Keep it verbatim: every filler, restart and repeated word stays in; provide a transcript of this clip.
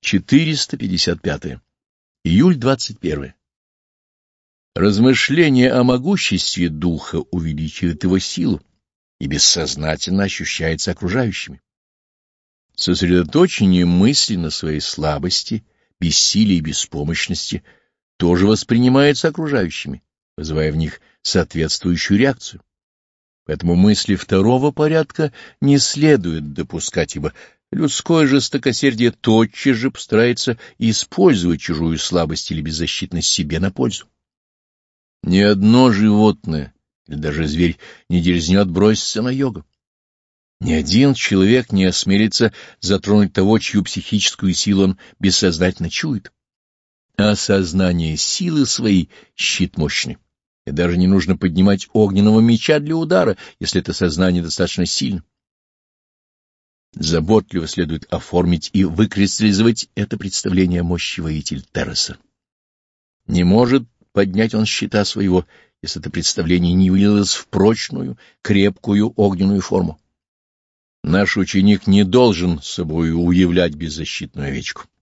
четыреста пятьдесят пятое. Июль двадцать первое. Размышление о могуществе духа увеличивает его силу и бессознательно ощущается окружающими. Сосредоточение мысли на своей слабости, бессилии и беспомощности тоже воспринимается окружающими, вызывая в них соответствующую реакцию. Поэтому мысли второго порядка не следует допускать, ибо людское жестокосердие тотчас же постарается использовать чужую слабость или беззащитность себе на пользу. Ни одно животное или даже зверь не дерзнет броситься на йога. Ни один человек не осмелится затронуть того, чью психическую силу он бессознательно чует. Осознание силы своей — щит мощный, и даже не нужно поднимать огненного меча для удара, если это сознание достаточно сильно. Заботливо следует оформить и выкристаллизовать это представление о мощи воителя Терреса. Не может поднять он щита своего, если это представление не вылилось в прочную, крепкую огненную форму. Наш ученик не должен собою уявлять беззащитную овечку.